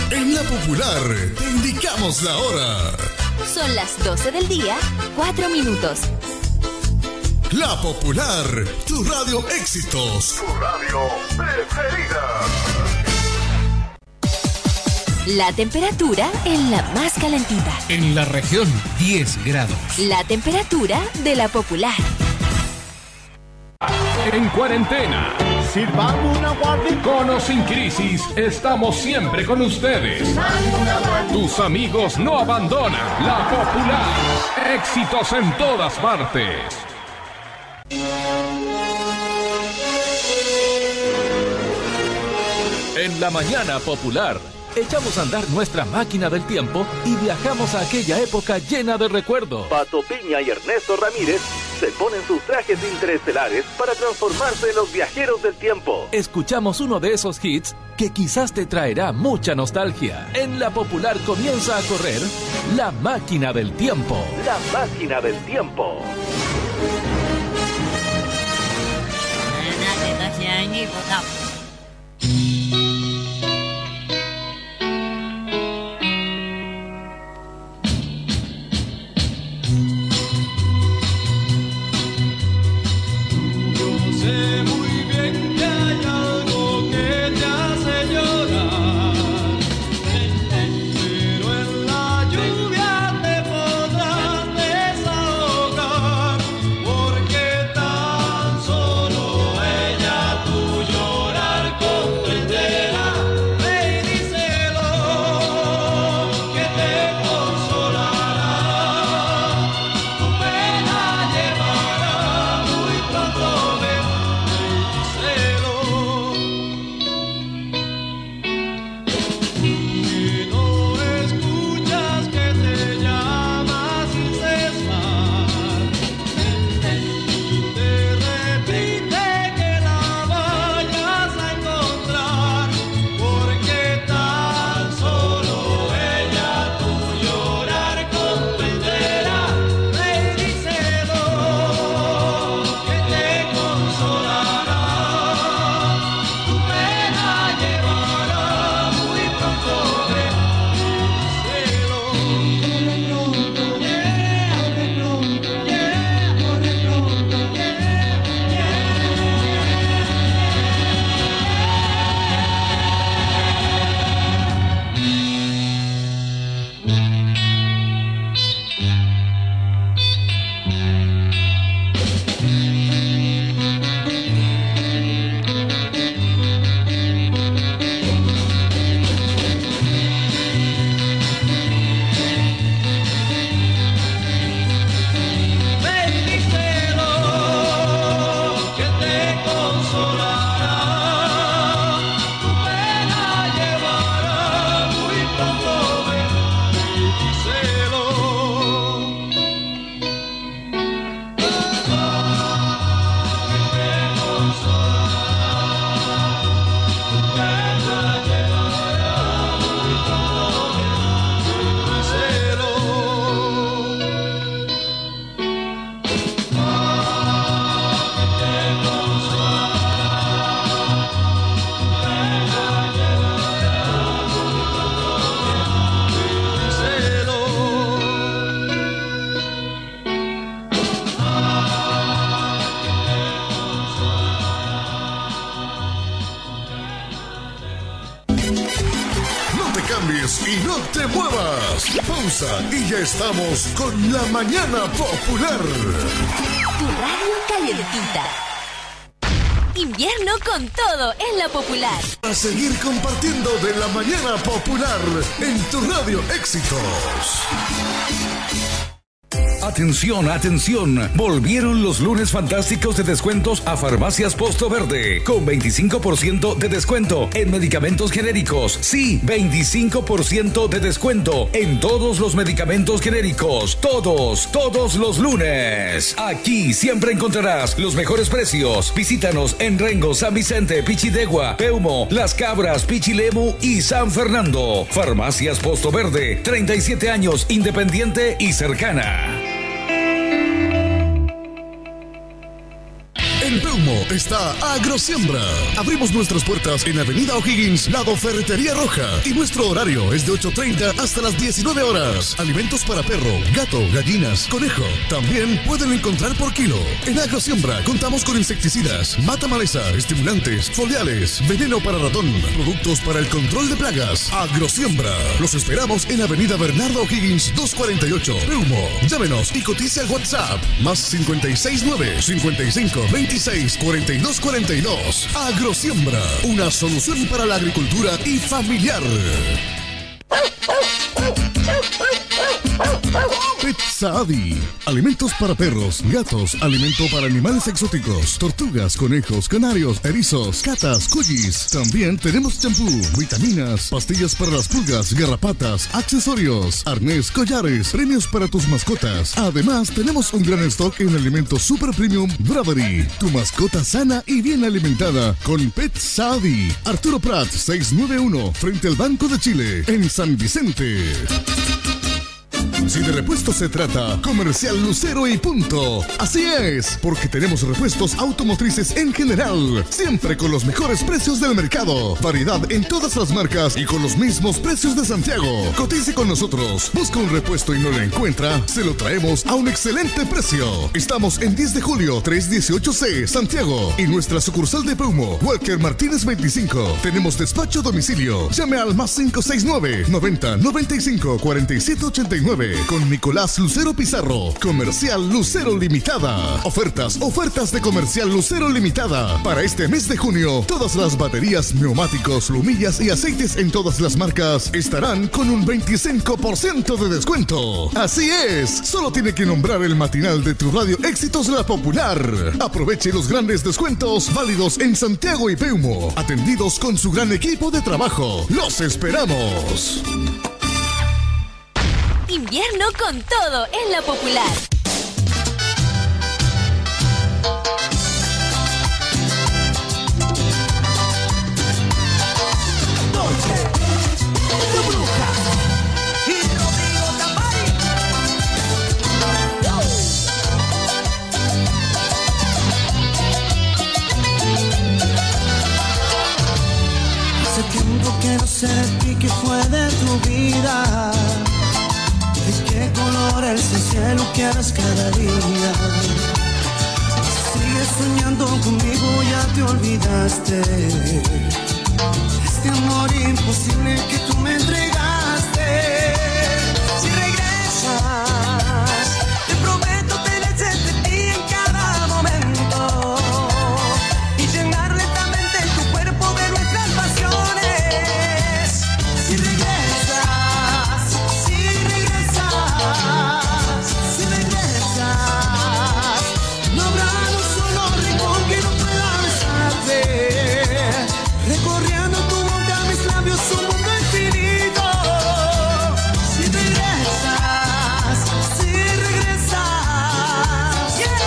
En La Popular te indicamos la hora. Son las 12 del día, 4 minutos. La Popular, tu radio éxitos. Tu radio preferida. La temperatura en la más calentita. En la región, 10 grados. La temperatura de La Popular. En cuarentena. Sirvamos una guardia. Con o sin crisis, estamos siempre con ustedes. Tus amigos no abandonan. La Popular. Éxitos en todas partes. En la mañana popular, echamos a andar nuestra máquina del tiempo y viajamos a aquella época llena de recuerdos. Pato Piña y Ernesto Ramírez se ponen sus trajes interestelares para transformarse en los viajeros del tiempo. Escuchamos uno de esos hits que quizás te traerá mucha nostalgia. En la popular comienza a correr la máquina del tiempo. La máquina del tiempo. Y no te muevas. Pausa y ya estamos con la mañana popular. Tu radio calientita. Invierno con todo en La Popular. A seguir compartiendo de la mañana popular en tu radio éxitos. Atención, atención. Volvieron los lunes fantásticos de descuentos a Farmacias Posto Verde. Con 25% de descuento en medicamentos genéricos. Sí, 25% de descuento en todos los medicamentos genéricos. Todos los lunes. Aquí siempre encontrarás los mejores precios. Visítanos en Rengo, San Vicente, Pichidegua, Peumo, Las Cabras, Pichilemu y San Fernando. Farmacias Posto Verde, 37 años, independiente y cercana. En Peumo está Agrosiembra. Abrimos nuestras puertas en Avenida O'Higgins, lado Ferretería Roja. Y nuestro horario es de 8:30 hasta las 19 horas. Alimentos para perro, gato, gallinas, conejo. También pueden encontrar por kilo. En Agrosiembra contamos con insecticidas, mata maleza, estimulantes, foliares, veneno para ratón, productos para el control de plagas. Agrosiembra. Los esperamos en Avenida Bernardo O'Higgins 248, Peumo. Llámenos y cotice al WhatsApp más 569-5526-4242. Agrosiembra, una solución para la agricultura y familiar. Pizza Adi. Alimentos para perros, gatos, alimento para animales exóticos, tortugas, conejos, canarios, erizos, catas, cuyis. También tenemos champú, vitaminas, pastillas para las pulgas, garrapatas, accesorios, arnés, collares, premios para tus mascotas. Además, tenemos un gran stock en alimentos super premium Bravery. Tu mascota sana y bien alimentada con Pizza Adi. Arturo Prat 691, frente al Banco de Chile, en San Vicente. Si de repuestos se trata, Comercial Lucero y punto. Así es, porque tenemos repuestos automotrices en general, siempre con los mejores precios del mercado. Variedad en todas las marcas y con los mismos precios de Santiago. Cotice con nosotros. Busca un repuesto y no lo encuentra, se lo traemos a un excelente precio. Estamos en 10 de julio, 318C, Santiago. Y nuestra sucursal de Peumo, Walker Martínez 25. Tenemos despacho a domicilio. Llame al más 569 90 95 47 89. Con Nicolás Lucero Pizarro. Comercial Lucero Limitada. Ofertas de Comercial Lucero Limitada. Para este mes de junio, todas las baterías, neumáticos, lumillas y aceites en todas las marcas estarán con un 25% de descuento. Así es, solo tiene que nombrar el matinal de tu radio Éxitos La Popular. Aproveche los grandes descuentos válidos en Santiago y Peumo, atendidos con su gran equipo de trabajo. ¡Los esperamos! Invierno con todo en La Popular. Hace tiempo que no sé de ti, que fue de tu vida. ¿De qué color es el cielo quieres cada día? Sigues soñando conmigo, ya te olvidaste. Este amor imposible que tú me entregaste. Si regresas, te prometo tener cerca de ti en cada momento y llenar lentamente tu cuerpo de nuestras pasiones. Si regresas, si regresas, no habrá un solo rincón que no pueda besarte. Recorriendo tu boca, mis labios, un mundo infinito. Si regresas, yeah.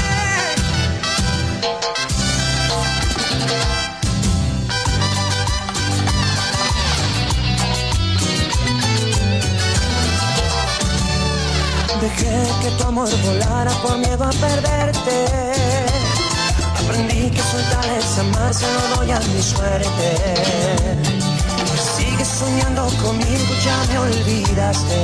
Dejé que tu amor volara por miedo a perderte. Aprendí que soltar es amarse, no doy a mi suerte. Sigues soñando conmigo, ya me olvidaste.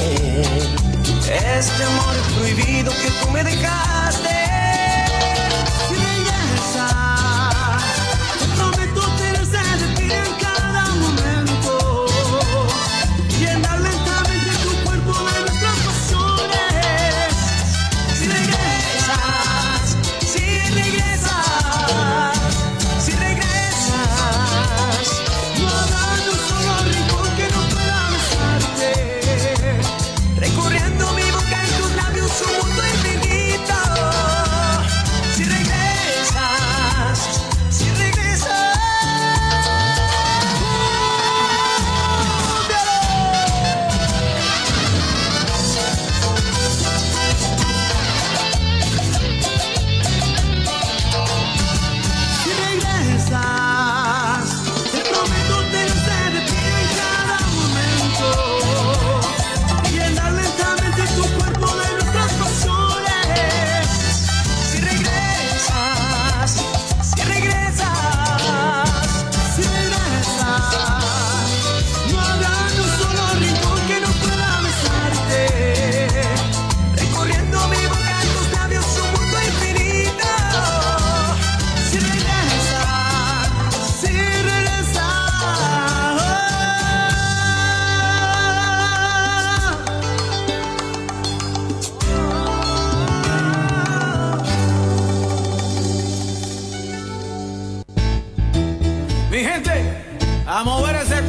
Este amor prohibido que tú me dejaste. Si regresas, te prometo tener sed de ti en cada momento. Llenar lentamente tu cuerpo de nuestras pasiones. Si regresas, no habrá un solo rincón que no pueda besarte. Recorriendo mi boca y tus labios, un mundo infinito.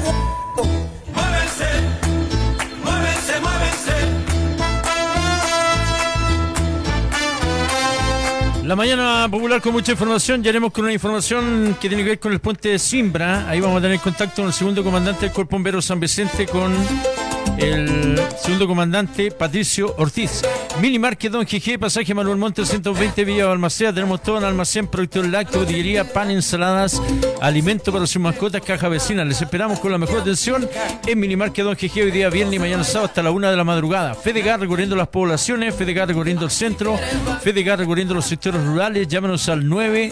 Muévense, muévense. La mañana popular con mucha información. Ya haremos con una información que tiene que ver con el puente de Simbra. Ahí vamos a tener contacto con el segundo comandante del Cuerpo Bombero San Vicente, con el segundo comandante Patricio Ortiz. Mini Market Don GG, pasaje Manuel Montes 120, Villa Balmaceda. Tenemos todo en almacén, productos lácteos, botillería, pan, ensaladas, alimento para sus mascotas, caja vecina. Les esperamos con la mejor atención en Mini Market Don GG, hoy día viernes y mañana sábado hasta la 1 de la madrugada. FEDEGAR recorriendo las poblaciones, FEDEGAR recorriendo el centro, FEDEGAR recorriendo los sectores rurales. Llámenos al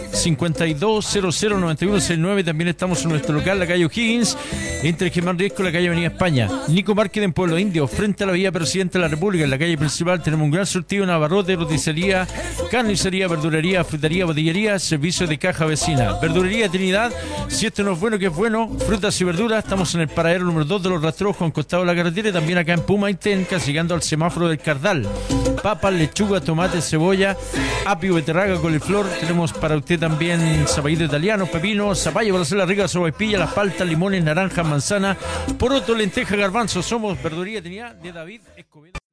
952-009169. También estamos en nuestro local, la calle O'Higgins, entre Germán Riesco, la calle Avenida España. Nico Market en Pueblo Indio, frente a la vía Presidente de la República. En la calle principal tenemos un gran surtido en abarrotes, roticería, carnicería, verdulería, frutería, botillería, servicio de caja vecina. Verdulería Trinidad, si esto no es bueno, que es bueno. Frutas y verduras, estamos en el paradero número 2 de los Rastrojos, en costado de la carretera, y también acá en Pumaitén, casi llegando al semáforo del Cardal. Papas, lechuga, tomate, cebolla, apio, beterraga, coliflor. Tenemos para usted también zapallito italiano, pepino, zapallo para hacer la rica, sopaipilla, las paltas, limones, naranjas, manzana, poroto, lenteja, garbanzo. Somos Verdulería Trinidad de David Escobedo.